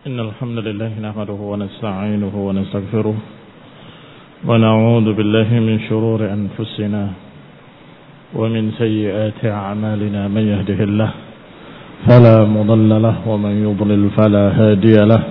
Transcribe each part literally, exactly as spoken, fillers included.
إن الحمد لله نحمده ونستعينه ونستغفره ونعوذ بالله من شرور أنفسنا ومن سيئات أعمالنا. من يهده الله فلا مضل له ومن يضلل فلا هادي له،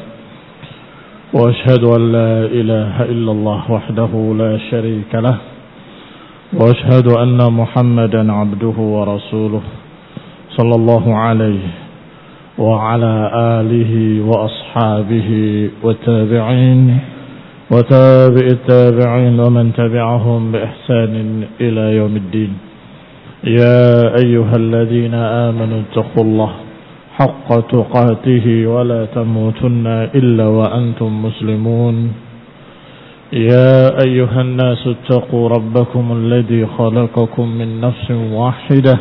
وأشهد أن لا إله إلا الله وحده لا شريك له، وأشهد أن محمدا عبده ورسوله صلى الله عليه وعلى آله وأصحابه والتابعين وتابع التابعين ومن تبعهم بإحسان إلى يوم الدين. يا أيها الذين آمنوا اتقوا الله حق تقاته ولا تموتن إلا وأنتم مسلمون. يا أيها الناس اتقوا ربكم الذي خلقكم من نفس واحدة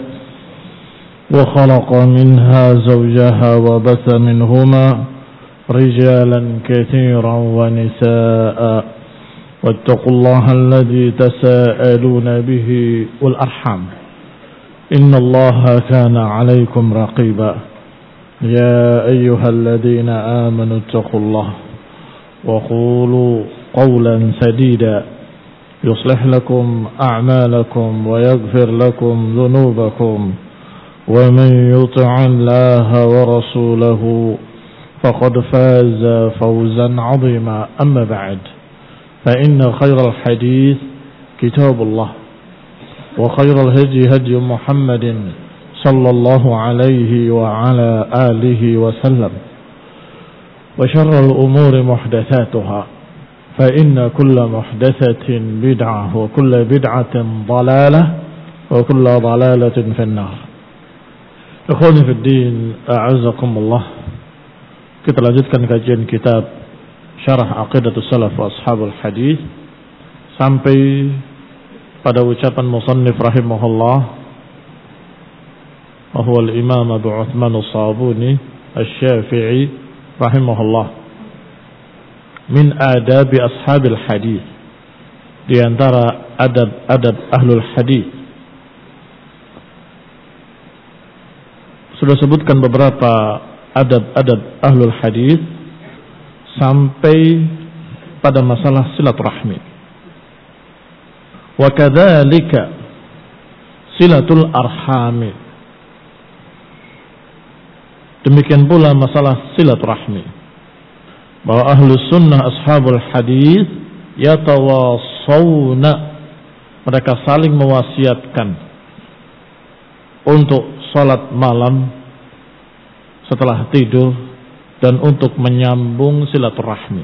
وخلق منها زوجها وبث منهما رجالا كثيرا ونساء، واتقوا الله الذي تساءلون به والأرحام إن الله كان عليكم رقيبا. يا أيها الذين آمنوا اتقوا الله وقولوا قولا سديدا يصلح لكم أعمالكم ويغفر لكم ذنوبكم، ومن يطع الله ورسوله فقد فاز فوزا عظيما. أما بعد، فإن خير الحديث كتاب الله، وخير الهدي هدي محمد صلى الله عليه وعلى آله وسلم، وشر الأمور محدثاتها، فإن كل محدثة بدعة وكل بدعة ضلالة وكل ضلالة في النار. Ikhwani fi din, a'azakumullah. Kita lanjutkan kajian kitab Syarah Aqidatus Salaf wa Ashabul Hadis sampai pada ucapan musannif rahimahullah, wa huwa al-Imam Abu Uthman as-Sabuni asy-Syafi'i rahimahullah, min adabi ashabil hadis, di antara adab-adab ahlul hadis. Sudah sebutkan beberapa adab-adab ahlul hadis sampai pada masalah silaturahmi. Wa kadzalika silatul arhami. Demikian pula masalah silaturahmi. Bahwa ahlus sunnah ashabul hadis yatawasawna, mereka saling mewasiatkan untuk salat malam setelah tidur dan untuk menyambung silaturahmi.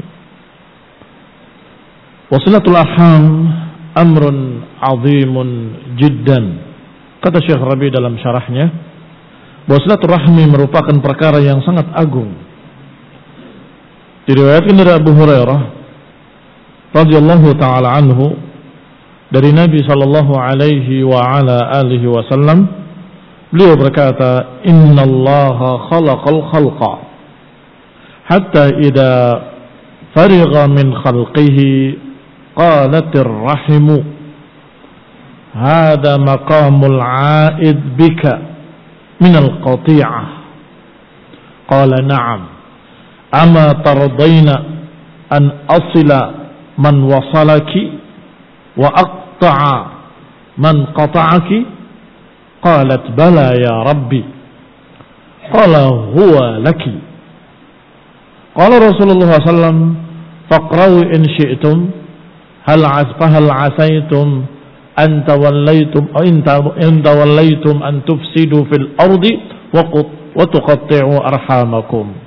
Wasilatul arham amrun azimun jiddan. Kata Syekh Rabi dalam syarahnya, bahwa silaturahmi merupakan perkara yang sangat agung. Diriwayatkan dari Abu Hurairah radhiyallahu taala anhu dari Nabi sallallahu alaihi wa ala alihi wasallam, beliau berkata, innallaha khalaqal khalqa hatta idza farigha min khalqihi qalatir rahimu hadha maqamul a'id bika minal qati'ah. Qala na'am, ama tardayna an asila man wasalaki wa aqta'a man qata'aki. Qalat bala ya Rabbi. Qala huwa laki. Qala Rasulullah sallallahu alaihi wasallam, faqra'u in syi'tum hal asfahal asaitum an tawallaytum in tawallaytum an tufsidu fil ardi wa tuqatti'u arhamakum.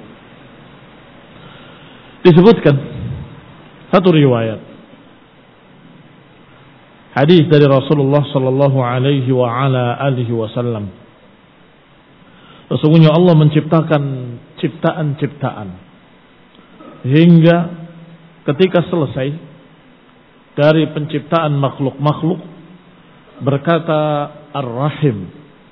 Disebutkan satu riwayat hadis dari Rasulullah sallallahu alaihi wa ala alihi wasallam. Sesungguhnya Allah menciptakan ciptaan-ciptaan hingga ketika selesai dari penciptaan makhluk-makhluk, berkata Ar-Rahim,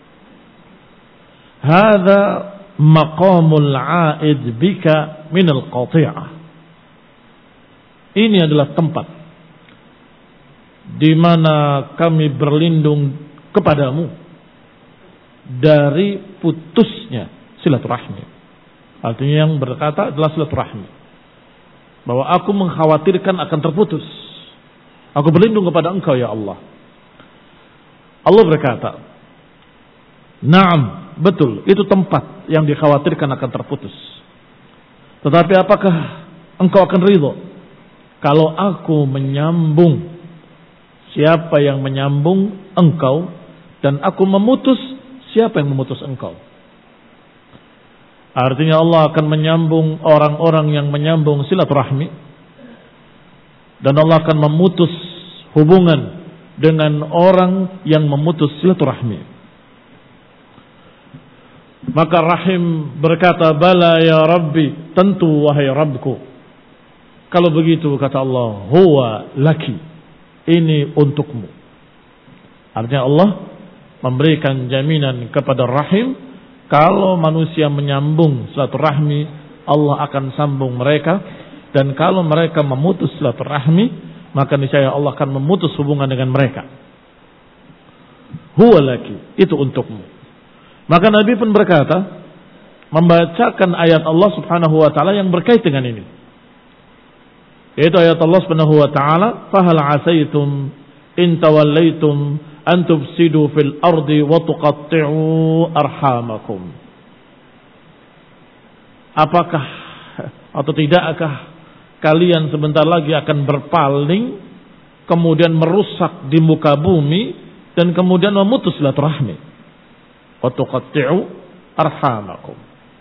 hadza maqamul 'aid bika minal qati'ah. Ini adalah tempat di mana kami berlindung kepadamu dari putusnya silaturahmi. Artinya yang berkata adalah silaturahmi. Bahwa aku mengkhawatirkan akan terputus. Aku berlindung kepada engkau ya Allah. Allah berkata, Naam, betul, itu tempat yang dikhawatirkan akan terputus. Tetapi apakah engkau akan ridho kalau aku menyambung? Siapa yang menyambung? Engkau. Dan aku memutus, siapa yang memutus engkau? Artinya Allah akan menyambung orang-orang yang menyambung silaturahmi. Dan Allah akan memutus hubungan dengan orang yang memutus silaturahmi. Maka Rahim berkata, Bala ya Rabbi, tentu wahai Rabbku. Kalau begitu kata Allah, Huwa laki, ini untukmu. Artinya Allah memberikan jaminan kepada Rahim, kalau manusia menyambung silaturahmi, Allah akan sambung mereka. Dan kalau mereka memutus silaturahmi, maka niscaya Allah akan memutus hubungan dengan mereka. Huwa laki, itu untukmu. Maka Nabi pun berkata, membacakan ayat Allah subhanahu wa ta'ala yang berkait dengan ini. Yaitu ayat Allah subhanahu wa ta'ala, Fahal asaitum in tawallaitum an tufsidu fil ardi wa tuqatti'u arhamakum. Apakah atau tidakkah kalian sebentar lagi akan berpaling, kemudian merusak di muka bumi, dan kemudian memutus silaturahmi? Wa tuqatti'u arhamakum.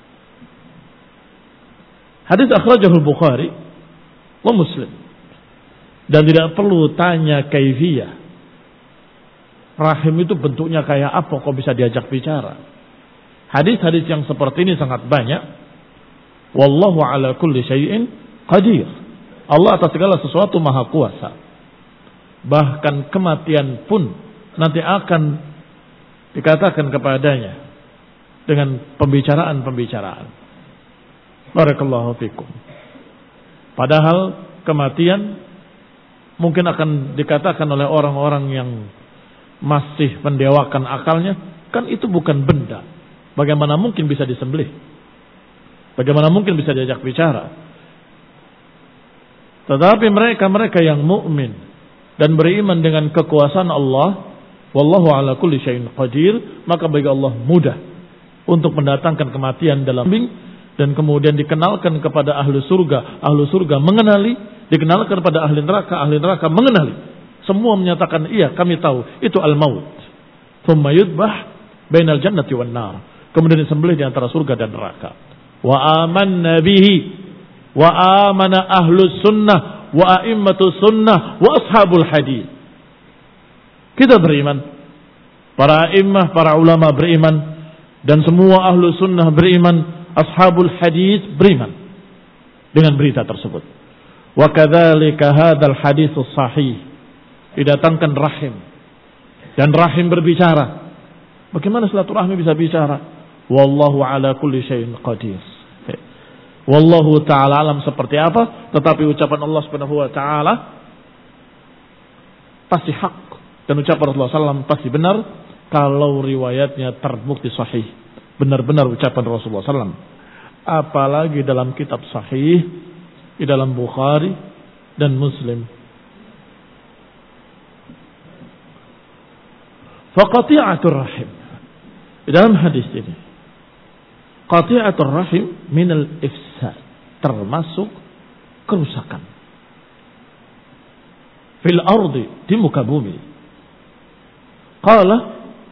Hadis akhrajahul Bukhari wa Muslim. Dan tidak perlu tanya kaifiyah. Rahim itu bentuknya kayak apa kok bisa diajak bicara? Hadis-hadis yang seperti ini sangat banyak. Wallahu ala kulli syai'in qadir. Allah atas segala sesuatu maha kuasa. Bahkan kematian pun nanti akan dikatakan kepadanya dengan pembicaraan-pembicaraan. Barakallahu fikum. Padahal kematian mungkin akan dikatakan oleh orang-orang yang masih mendewakan akalnya, kan itu bukan benda. Bagaimana mungkin bisa disembelih? Bagaimana mungkin bisa diajak bicara? Tetapi mereka-mereka yang mukmin dan beriman dengan kekuasaan Allah, wallahu ala kulli syai'in qadir, maka bagi Allah mudah untuk mendatangkan kematian dalam bing, dan kemudian dikenalkan kepada ahli surga, ahli surga mengenali, dikenalkan kepada ahli neraka, ahli neraka mengenali. Semua menyatakan, iya kami tahu, itu al-maut. Thumma yudbah bainal jannati wan nar. Kemudian disembelih di antara surga dan neraka. Wa amanna bihi wa amana ahlus sunnah wa a'immatu sunnah wa ashabul hadis. Kita beriman, para a'immah, para ulama beriman, dan semua ahlu sunnah beriman, ashabul hadis beriman dengan berita tersebut. Wa kadzalika hadzal haditsus sahih. Didatangkan rahim, dan rahim berbicara. Bagaimana silaturahmi bisa bicara? Wallahu ala kulli syai'in qadir. Wallahu ta'ala alam seperti apa, tetapi ucapan Allah subhanahu wa ta'ala pasti hak, dan ucapan Rasulullah sallallahu alaihi wasallam pasti benar kalau riwayatnya terbukti sahih. Benar-benar ucapan Rasulullah sallallahu alaihi wasallam. Apalagi dalam kitab sahih, di dalam Bukhari dan Muslim. Faqati'atur rahim. Di dalam hadis ini, qati'atur rahim minal ifsad, termasuk kerusakan fil ardi, di muka bumi. Qala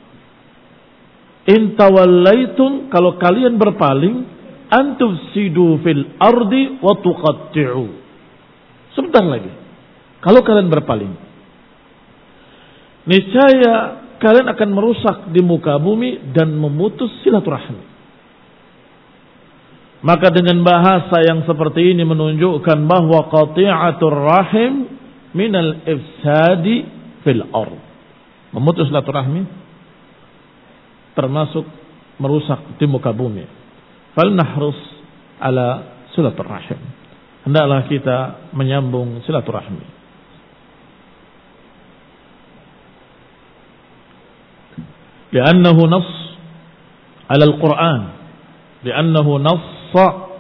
in tawallaitum, kalau kalian berpaling, antufsidu fil ardi wa tuqatti'u. Sebentar lagi, kalau kalian berpaling, niscaya kalian akan merusak di muka bumi dan memutus silaturahmi. Maka dengan bahasa yang seperti ini menunjukkan bahwa qati'atur rahim minal ifsadi fil ard. Memutus silaturahmi termasuk merusak di muka bumi. Fal nahrus ala silaturahim. Hendaklah kita menyambung silaturahmi. Li'annahu nass ala al-Qur'an. Li'annahu nass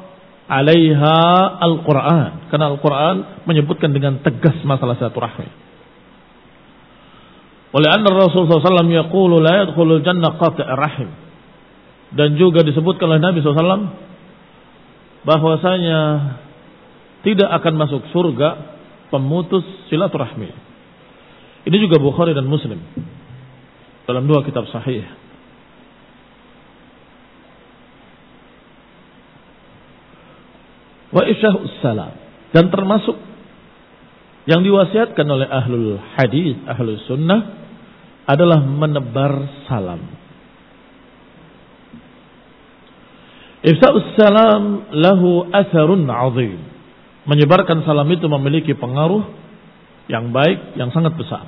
alaiha al-Quran. Karena Al-Quran menyebutkan dengan tegas masalah silaturahmi. Oleh anna Rasul sallallahu alaihi wasallam yaqulu la yadkhulul jannah qati' rahim. Dan juga disebutkan oleh Nabi sallallahu alaihi wasallam bahwasanya tidak akan masuk surga pemutus silaturahmi. Ini juga Bukhari dan Muslim dalam dua kitab sahih. Wa ifsya'us salam, dan termasuk yang diwasiatkan oleh ahlul hadis, ahlus sunnah adalah menebar salam. Ifsya'us salam lahu atharun 'azim. Menyebarkan salam itu memiliki pengaruh yang baik, yang sangat besar.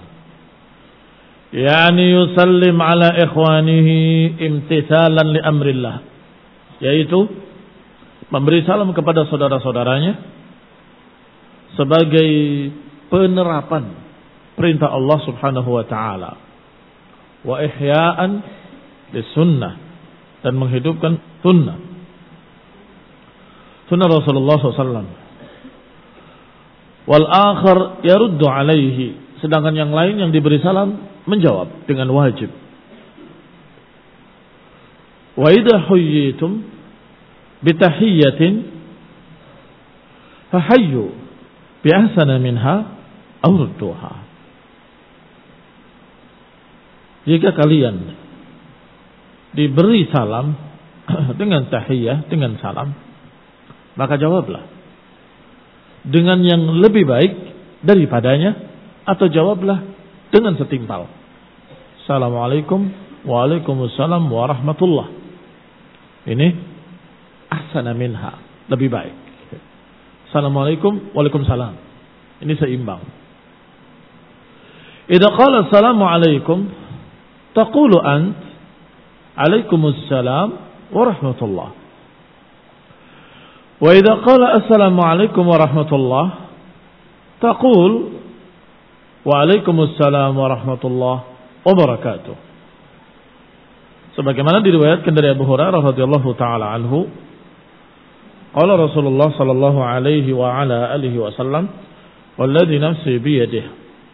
Yani yusallim ala ikhwanihi imtithalan li amrillah, yaitu memberi salam kepada saudara-saudaranya sebagai penerapan perintah Allah Subhanahu wa taala, wa ihya'an lis-sunnah, dan menghidupkan sunnah sunnah Rasulullah sallallahu alaihi wasallam. Wal akhar yaruddu alaihi, sedangkan yang lain yang diberi salam menjawab dengan wajib. Wa idha huyyitum bitahiyyatin fahayyu bi ahsana minha aw rudduha. Jika kalian diberi salam dengan tahiyyah, dengan salam, maka jawablah dengan yang lebih baik daripadanya, atau jawablah dengan setimpal. Assalamualaikum, waalaikumsalam warahmatullah. Ini ahsana minha, lebih baik. Assalamualaikum, waalaikumsalam, ini seimbang. Idza qala assalamualaikum taqulu ant alaikumussalam warahmatullah. Wa idza qala assalamualaikum warahmatullah taqul waalaikumsalam warahmatullah wabarakatuh. Sebagaimana diriwayatkan dari Abu Hurairah radhiyallahu taala anhu, qala Rasulullah sallallahu alaihi wa ala alihi wasallam, walladzi nafsi bi yadihi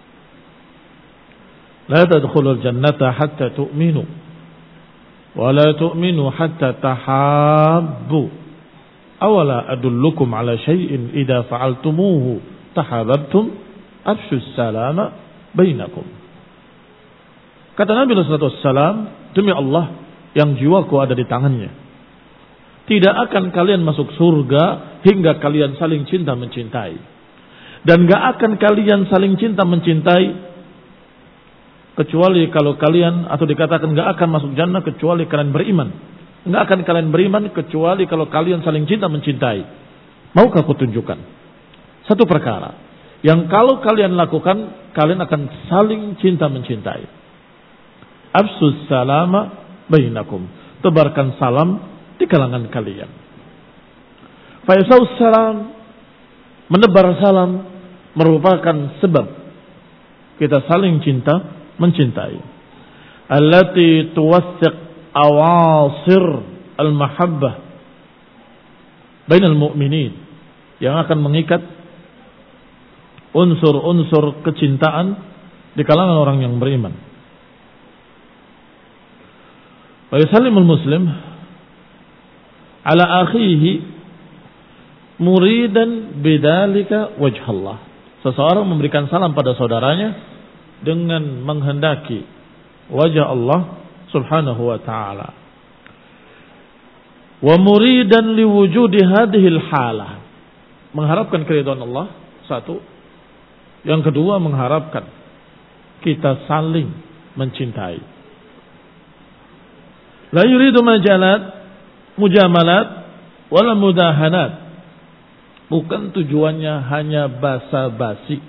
la tadkhulul jannata hatta tu'minu wa la tu'minu hatta tahabbu. Awala adullukum ala syai'in idza fa'altumuhu tahabbtum afshus salama bainakum. Kata Nabi sallallahu alaihi wasallam, demi Allah yang jiwaku ada di tangannya, tidak akan kalian masuk surga hingga kalian saling cinta mencintai, dan gak akan kalian saling cinta mencintai kecuali kalau kalian, atau dikatakan gak akan masuk jannah kecuali kalian beriman. Enggak akan kalian beriman kecuali kalau kalian saling cinta mencintai. Maukah aku tunjukkan satu perkara yang kalau kalian lakukan, kalian akan saling cinta mencintai. Afsus salama bainakum, tebarkan salam di kalangan kalian. Faisaus salam, menebar salam merupakan sebab kita saling cinta mencintai. Allati tuwathiq awasir al-mahabbah bainal mu'minin, yang akan mengikat unsur-unsur kecintaan di kalangan orang yang beriman. Wa yusallimul muslim ala akhihi muridan bidzalika wajhallah. Seseorang memberikan salam pada saudaranya dengan menghendaki wajah Allah Subhanahu wa ta'ala. Wa muridan liwujudi hadhil halah, mengharapkan keridhaan Allah, satu. Yang kedua, mengharapkan kita saling mencintai. La yuridu majalat mujamalat wala mudahanat. Bukan tujuannya hanya basa-basi.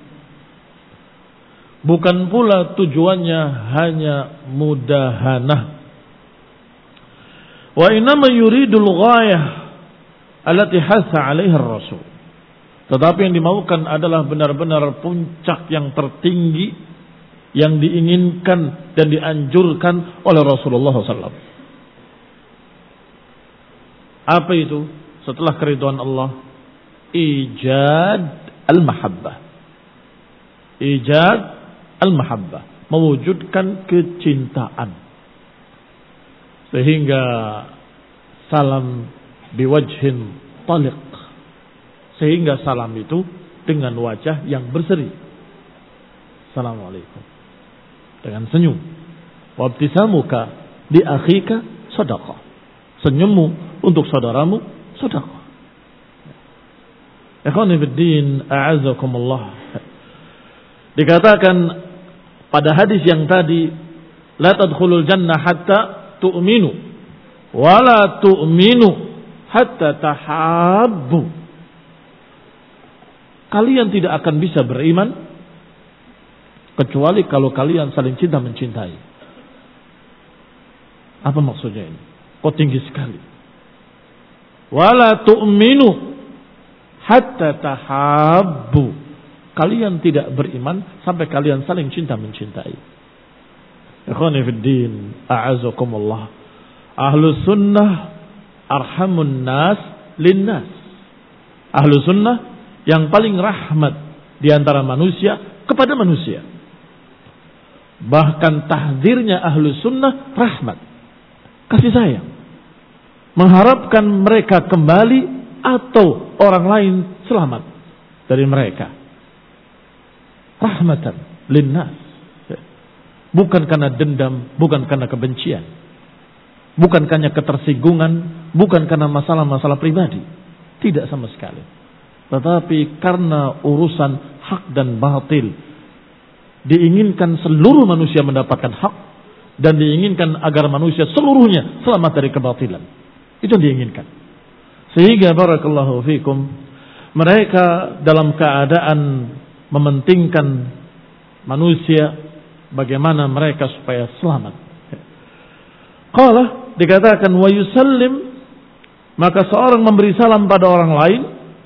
Bukan pula tujuannya hanya mudahanah. Wa innama yuridul ghayah allati hasa 'alaiha ar-rasul. Tetapi yang dimaukan adalah benar-benar puncak yang tertinggi yang diinginkan dan dianjurkan oleh Rasulullah sallallahu alaihi wasallam. Apa itu? setelah keridhaan Allah, ijad al-mahabbah. Ijad al-mahabbah, mewujudkan kecintaan. Sehingga salam biwajhin taliq, sehingga salam itu dengan wajah yang berseri. Assalamualaikum, dengan senyum. Wabtisamuka di akhika sadaqah, senyummu untuk saudaramu sedekah. Ikhwani fiddin, a'azzakumullah. Dikatakan pada hadis yang tadi, la tadkhulul jannah hatta tu'minu wa la tu'minu hatta tahabbu. Kalian tidak akan bisa beriman kecuali kalau kalian saling cinta mencintai. Apa maksudnya ini? Kok tinggi sekali? Wala tu'minu hatta tahabbu. Kalian tidak beriman sampai kalian saling cinta mencintai. Ikhwani fiddin, a'azakumullah. Ahlu sunnah arhamun nas linnas. Ahlu sunnah yang paling rahmat di antara manusia kepada manusia. Bahkan tahdzirnya ahlu sunnah rahmat, kasih sayang, mengharapkan mereka kembali atau orang lain selamat dari mereka. Rahmatan linnas, bukan karena dendam, bukan karena kebencian, bukan karena ketersinggungan, bukan karena masalah-masalah pribadi, tidak sama sekali. Tetapi karena urusan hak dan batil, diinginkan seluruh manusia mendapatkan hak, dan diinginkan agar manusia seluruhnya selamat dari kebatilan. Itu yang diinginkan. Sehingga barakallahu fikum, mereka dalam keadaan mementingkan manusia, bagaimana mereka supaya selamat. Qala, dikatakan wa yusallim, maka seorang memberi salam pada orang lain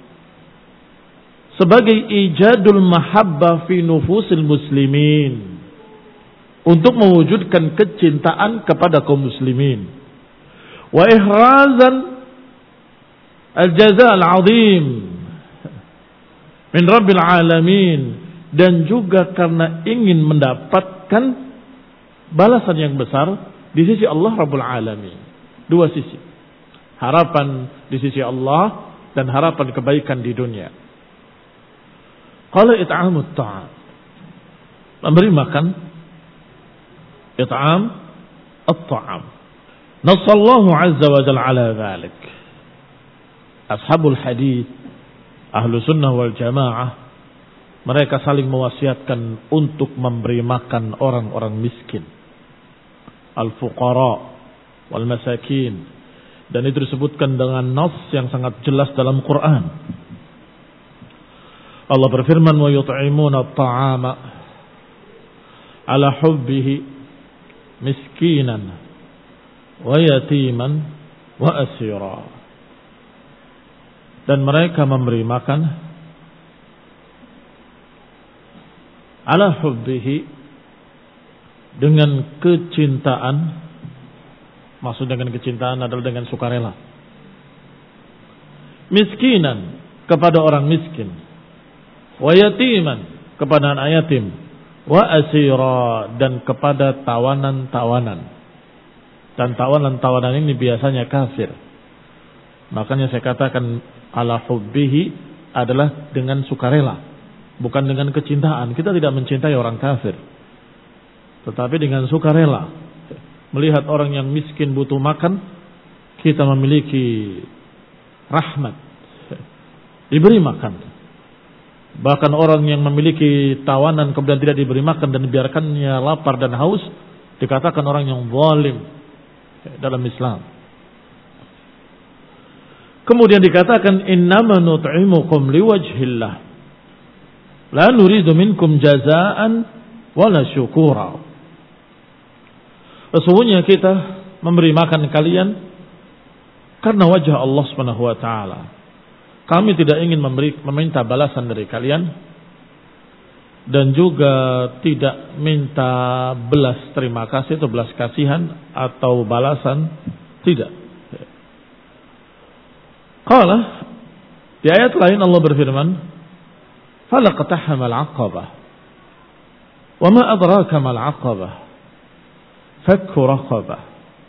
sebagai ijadul mahabbah fi nufusil muslimin, untuk mewujudkan kecintaan kepada kaum muslimin. Wa ihrazan al-jaza' al-'azim min rabbil alamin, dan juga karena ingin mendapatkan balasan yang besar di sisi Allah Rabbul Alamin. Dua sisi, harapan di sisi Allah dan harapan kebaikan di dunia. Qala it'amut ta'am, memberi makan, it'am at-ta'am. Nassallahu azza wa jalla ala dhalik. Ashabul hadith, ahlu sunnah wal jamaah, mereka saling mewasiatkan untuk memberi makan orang-orang miskin, al-fuqara wal masakin, dan itu disebutkan dengan nas yang sangat jelas dalam Quran. Allah berfirman, wa yut'imuna at-ta'ama ala hubbihi miskinan wa yatiman wa asira. Dan mereka memberi makan ala hubbihi, dengan kecintaan. Maksud dengan kecintaan adalah dengan sukarela. Miskinan, kepada orang miskin. Wa yatiman, kepada anak yatim. Wa asira, dan kepada tawanan-tawanan. Dan tawanan-tawanan ini biasanya kafir. Makanya saya katakan ala hubbihi adalah dengan sukarela, bukan dengan kecintaan. Kita tidak mencintai orang kafir, tetapi dengan sukarela. Melihat orang yang miskin butuh makan, kita memiliki rahmat, diberi makan. Bahkan orang yang memiliki tawanan kemudian tidak diberi makan dan dibiarkannya lapar dan haus, dikatakan orang yang zalim dalam Islam. Kemudian dikatakan innama nut'imukum liwajhillah la nuridu minkum jazaan wala syukura. Sesungguhnya kita memberi makan kalian karena wajah Allah Subhanahu wa taala. Kami tidak ingin memberi, meminta balasan dari kalian, dan juga tidak minta belas terima kasih atau belas kasihan atau balasan, tidak. Qala, di ayat lain Allah berfirman, falaqtahamal aqabah. Wa ma adraka mal aqabah. Fakku raqabah.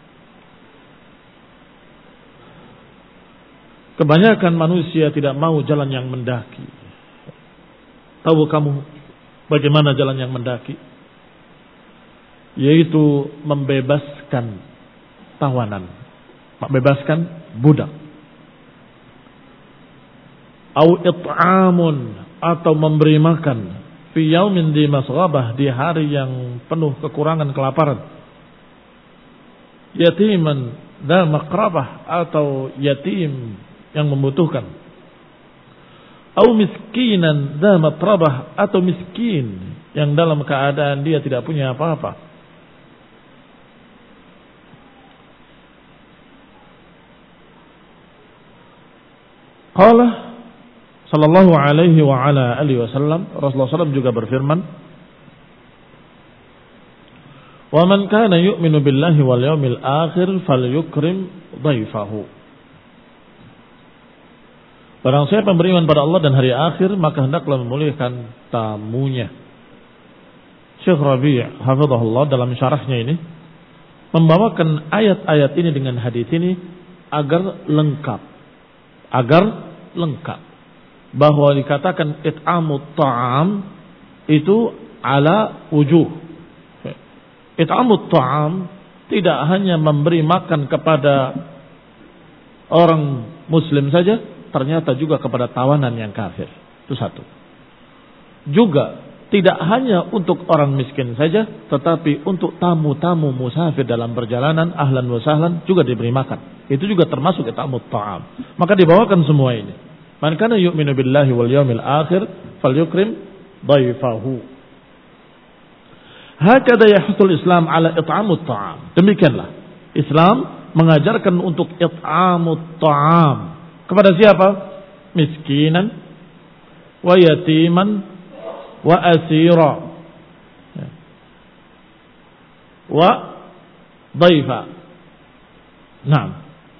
Kebanyakan manusia tidak mau jalan yang mendaki. Tahu kamu bagaimana jalan yang mendaki? Yaitu membebaskan tawanan, membebaskan budak. Au it'amun, atau memberi makan fi yaumin di masghabah, di hari yang penuh kekurangan kelaparan. Yatiman dza maqrabah, atau yatim yang membutuhkan. Au miskinan dza matrabah, atau miskin yang dalam keadaan dia tidak punya apa-apa. Qala sallallahu alaihi wa ala alihi wasallam, Rasulullah sallallahu alaihi wasallam juga berfirman, "Wa man kana yu'minu billahi wal yawmil akhir falyukrim dhaifahu." Barang siapa yang beriman pada Allah dan hari akhir, maka hendaklah memuliakan tamunya. Syekh Rabi' hafizahullah dalam syarahnya ini membawakan ayat-ayat ini dengan hadis ini agar lengkap. Agar lengkap. Bahwa dikatakan it'amut ta'am itu ala wujuh. It'amut ta'am tidak hanya memberi makan kepada orang muslim saja, ternyata juga kepada tawanan yang kafir. Itu satu. Juga tidak hanya untuk orang miskin saja, tetapi untuk tamu-tamu musafir dalam perjalanan, ahlan wa sahlan, juga diberi makan. Itu juga termasuk it'amut ta'am. Maka dibawakan semua ini. Man kana yu'minu billahi wal yawmil akhir falyukrim dhaifahu. Hakada yahsul Islam ala it'amut ta'am. Demikianlah Islam mengajarkan untuk it'amut ta'am. Kepada siapa? Miskinan wa yatiman wa asira wa dhaifa. Naam.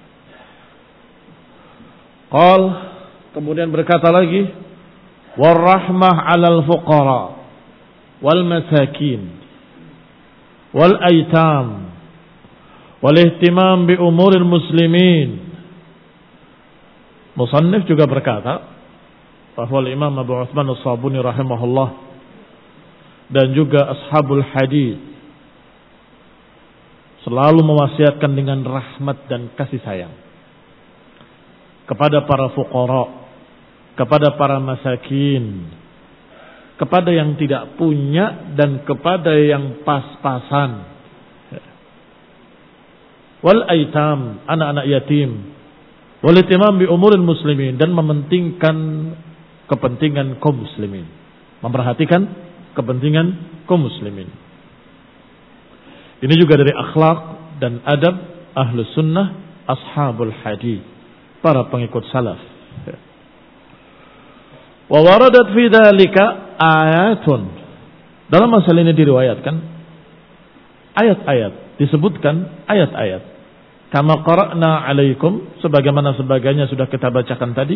Qal, kemudian berkata lagi, warahmah 'alal fuqara wal masakin wal aitam wal ihtimam bi umuril muslimin. Musannif juga berkata bahwa Imam Abu Utsman As-Sabuni rahimahullah dan juga ashabul hadis selalu mewasiatkan dengan rahmat dan kasih sayang kepada para fuqara, kepada para masakin, kepada yang tidak punya dan kepada yang pas-pasan, wal aitam, anak-anak yatim, wal ihtimam bi umuril muslimin, dan mementingkan kepentingan kaum muslimin, memperhatikan kepentingan kaum muslimin. Ini juga dari akhlak dan adab ahlus sunnah ashabul hadis, para pengikut salaf. Wa waradat fi dzalika ayatun. Dalam masalah ini diriwayatkan ayat-ayat, disebutkan ayat-ayat. Kama qara'na 'alaikum, sebagaimana sebagainya sudah kita bacakan tadi.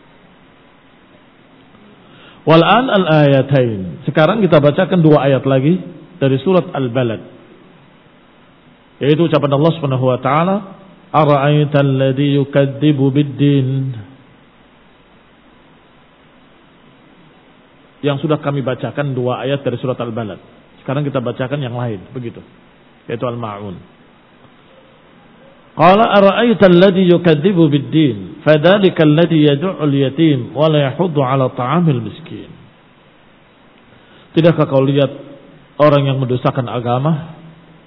Wal an al-ayatain. Sekarang kita bacakan dua ayat lagi dari surat Al-Balad. Yaitu ucapan Allah Subhanahu wa taala, ara'aital ladzi yukadzibu bid-din. Yang sudah kami bacakan dua ayat dari surat Al-Balad. Sekarang kita bacakan yang lain, begitu. Yaitu Al-Ma'un. Qala ara'aital ladzi yukadzibu bid-din, fadzalika alladzi yad'u al-yatim wa la yahuddu 'ala ta'amil miskin. Tidakkah kau lihat orang yang mendustakan agama?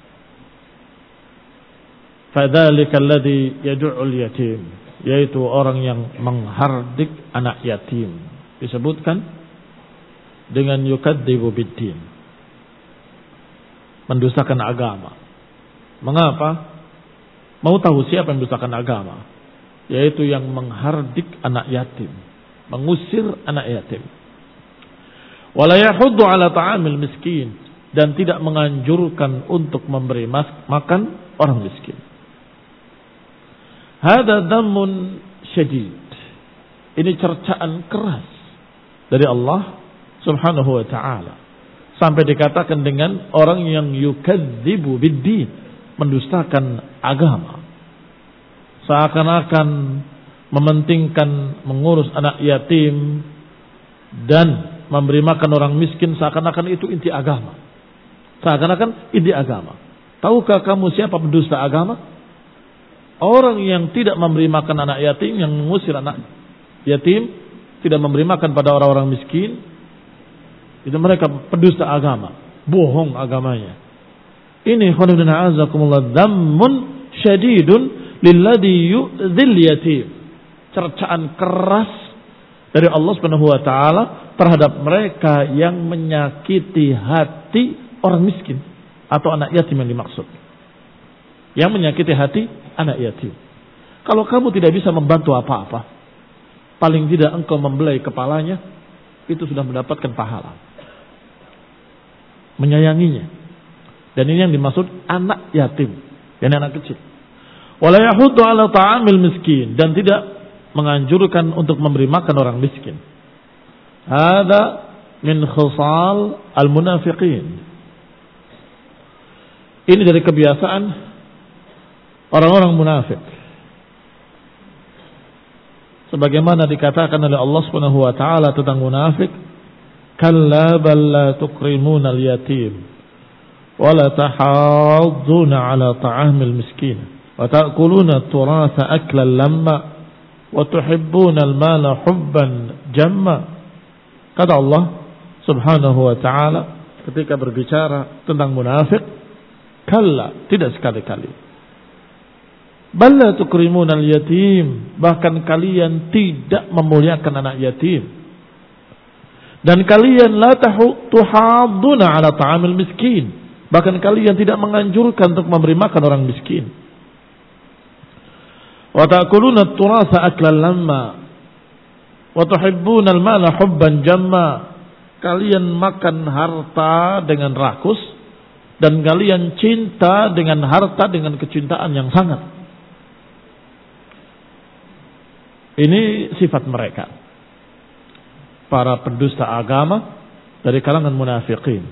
Fadzalika alladzi yad'u al-yatim, yaitu orang yang menghardik anak yatim. Disebutkan dengan yukadzibu bid-din, mendustakan agama. Mengapa? Mau tahu siapa yang mendustakan agama? Yaitu yang menghardik anak yatim, mengusir anak yatim. Wala yahuddu 'ala ta'amil miskin, dan tidak menganjurkan untuk memberi makan orang miskin. Hada dhammun syadid. Ini cercaan keras dari Allah Subhanahu wa ta'ala. Sampai dikatakan dengan orang yang yukadzibu biddin, mendustakan agama. Seakan-akan mementingkan mengurus anak yatim dan memberi makan orang miskin, seakan-akan itu inti agama. Seakan-akan inti agama. Tahukah kamu siapa pendusta agama? Orang yang tidak memberi makan anak yatim, yang mengusir anak yatim, tidak memberi makan pada orang-orang miskin, itu mereka pendusta agama, bohong agamanya. Ini khonibna azakumullah dhammun syadidun lilladhi yu'dzil yatim. Cercaan keras dari Allah Subhanahu wa taala terhadap mereka yang menyakiti hati orang miskin atau anak yatim yang dimaksud. Yang menyakiti hati anak yatim. Kalau kamu tidak bisa membantu apa-apa, paling tidak engkau membelai kepalanya, itu sudah mendapatkan pahala. Menyayanginya. Dan ini yang dimaksud anak yatim, yang anak kecil. Wala yahuddu ala ta'amil miskin, dan tidak menganjurkan untuk memberi makan orang miskin. Hada min khisal al-munafiqin. Ini dari kebiasaan orang-orang munafik. Sebagaimana dikatakan oleh Allah Subhanahu wa taala tentang munafik, kalla bal la tukrimuna al-yatim wa la tahadduna ala ta'amil miskin wa ta'kuluna at-turatha aklan lamma wa tuhibbuna al-mala hubban jamma. Kata Allah Subhanahu wa taala ketika berbicara tentang munafik, kalla, tidak sekali-kali. Balla tukrimuna al-yatim, bahkan kalian tidak memuliakan anak yatim. Dan kalian la tuhadduna ala ta'amil miskin, bahkan kalian tidak menganjurkan untuk memberi makan orang miskin. Wa ta'kuluna at-turatha aklan lamma wa tuhibbuna al-mala hubban jamma. Kalian makan harta dengan rakus dan kalian cinta dengan harta dengan kecintaan yang sangat. Ini sifat mereka, para pendusta agama dari kalangan munafiqin.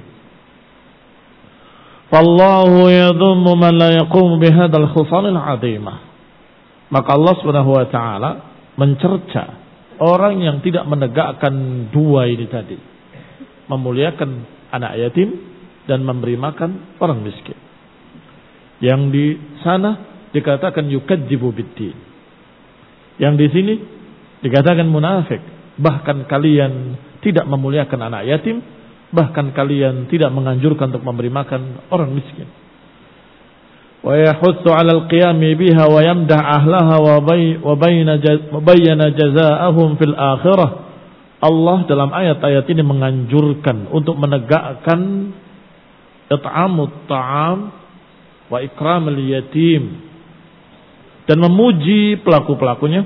Fallahu yadhummu man la yaqumu bihadzal khisalil 'azimah. Maka Allah Subhanahu wa taala mencerca orang yang tidak menegakkan dua ini tadi, memuliakan anak yatim dan memberi makan orang miskin. Yang di sana dikatakan yukadzibu biddin, yang di sini dikatakan munafik. Bahkan kalian tidak memuliakan anak yatim, bahkan kalian tidak menganjurkan untuk memberi makan orang miskin. Wa yahutsu 'ala al-qiyam biha wa yamdah ahlaha wa bayyana jazaa'ahum fil akhirah. Allah dalam ayat-ayat ini menganjurkan untuk menegakkan it'amut ta'am wa ikramul yatim dan memuji pelaku-pelakunya,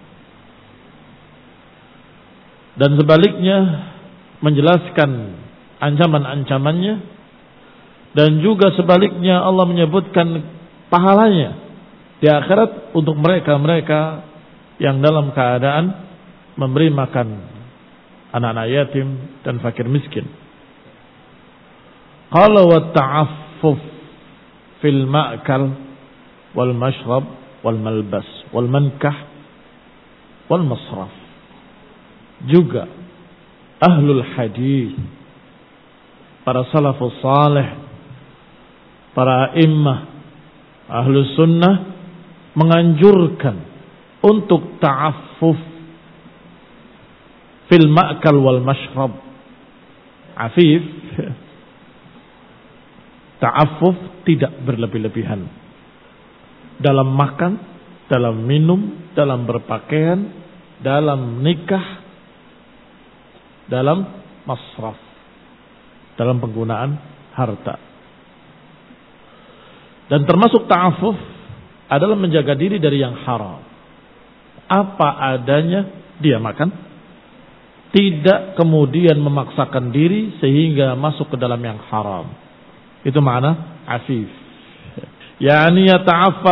dan sebaliknya menjelaskan ancaman-ancamannya, dan juga sebaliknya Allah menyebutkan pahalanya di akhirat untuk mereka-mereka yang dalam keadaan memberi makan anak-anak yatim dan fakir miskin. Qala wa ta'affuf fil ma'kal wal mashrab wal malbas wal mankah wal masraf. Juga ahlul hadis, para salafus salih, para immah ahlus sunnah menganjurkan untuk ta'affuf fil ma'kal wal mashrab. Afif, ta'affuf, tidak berlebih-lebihan dalam makan, dalam minum, dalam berpakaian, dalam nikah, dalam masraf, dalam penggunaan harta. Dan termasuk ta'affuf adalah menjaga diri dari yang haram. Apa adanya dia makan, tidak kemudian memaksakan diri sehingga masuk ke dalam yang haram. Itu makna afif. Yani yata'affaf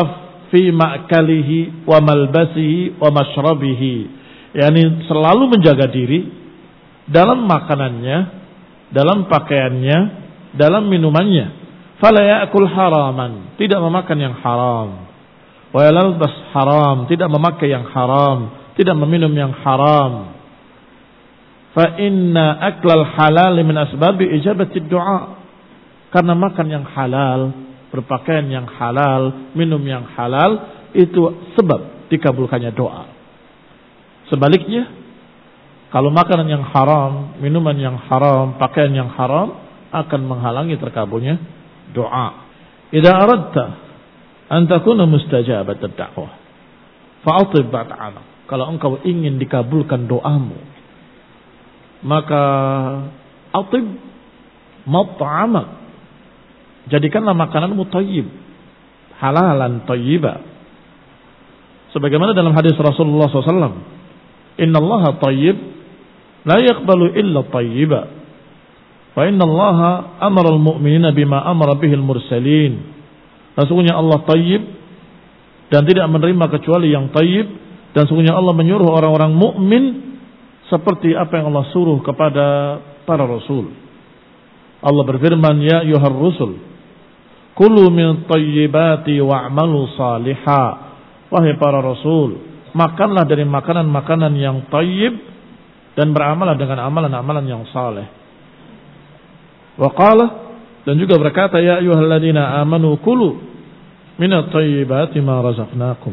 fi ma'kalihi wa malbasihi wa mashrabihi. Yani selalu menjaga diri dalam makanannya, dalam pakaiannya, dalam minumannya. Fala ya'kul haraman, tidak memakan yang haram. Wa yalbas haram, tidak memakai yang haram, tidak meminum yang haram. Fa inna aklal halal min asbabi ijabati du'a. Karena makan yang halal, berpakaian yang halal, minum yang halal, itu sebab dikabulkannya doa. Sebaliknya, kalau makanan yang haram, minuman yang haram, pakaian yang haram, akan menghalangi terkabulnya doa. Idza aradta an takuna mustajabat ad-da'wah fa'atib ba'd'ana. Kalau engkau ingin dikabulkan doamu, maka atib mat'amak, jadikanlah makananmu thayyib, halalan thayyiba. Sebagaimana dalam hadis Rasulullah shallallahu alaihi wasallam, innallaha thayyib la yaqbalu illa thayyiba, fa innallaha amara al-mu'minina bima amara bihi al-mursalin. Sesungguhnya Allah thayyib dan tidak menerima kecuali yang thayyib, dan sesungguhnya Allah menyuruh orang-orang mukmin seperti apa yang Allah suruh kepada para rasul. Allah berfirman, ya ayyuhar rusul kulu min thayyibati wa'malu salihah. Wahai para rasul, makanlah dari makanan-makanan yang thayyib dan beramallah dengan amalan-amalan yang saleh. Wa qala, dan juga berkata, ya ayyuhalladzina amanu kulu minat thayyibati ma razaqnakum.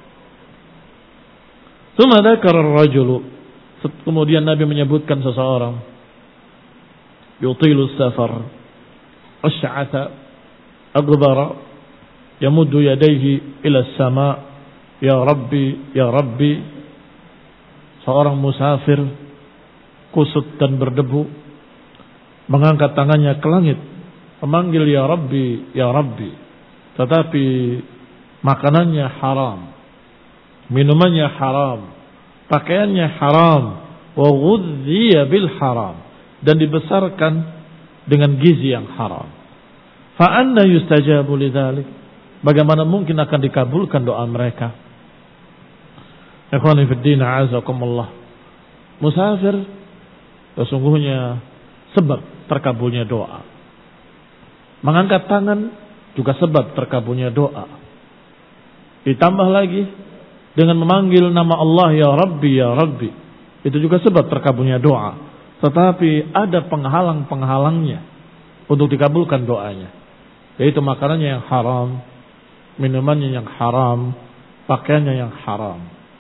Tsumma dzakara ar-rajulu, kemudian Nabi menyebutkan seseorang, yutilu safar asy'atha aghbara yamuddu yadayhi ila as-sama, ya rabbi ya rabbi. Seorang musafir kusut dan berdebu mengangkat tangannya ke langit memanggil ya rabbi ya rabbi, tetapi makanannya haram, minumannya haram, pakaiannya haram, wa ghudhiya bil haram, dan dibesarkan dengan gizi yang haram. Fa anna yustajabu lidzalik, bagaimana mungkin akan dikabulkan doa mereka? Ikhwani fid din, a'azakumullah. Musafir sesungguhnya sebab terkabulnya doa. Mengangkat tangan juga sebab terkabulnya doa. Ditambah lagi dengan memanggil nama Allah ya Rabbi ya Rabbi, itu juga sebab terkabulnya doa. Tetapi ada penghalang-penghalangnya untuk dikabulkan doanya, yaitu makanannya yang haram, minumannya yang haram, pakaiannya yang haram.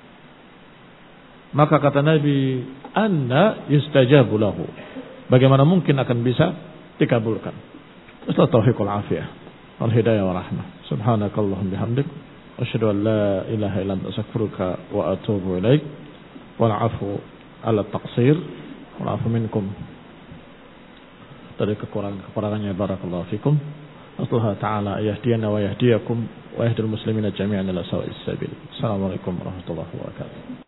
Maka kata Nabi, anna yustajabu lahu, bagaimana mungkin akan bisa dikabulkan? Wassalamualaikum warahmatullahi wabarakatuh. Wal hidayah wa rahmah. Subhanakallahumma bihamdik, asyhadu an la ilaha illa anta astaghfiruka wa atubu ilaik. Wal afu ala taqsir, wal afu minkum dari kekurangan-kekurangannya. Barakallahu fikum. Allah Ta'ala yahdiyana wa yahdiyakum wa yahdil muslimina jami'an ila sawa'is sabil. Assalamualaikum warahmatullahi wabarakatuh.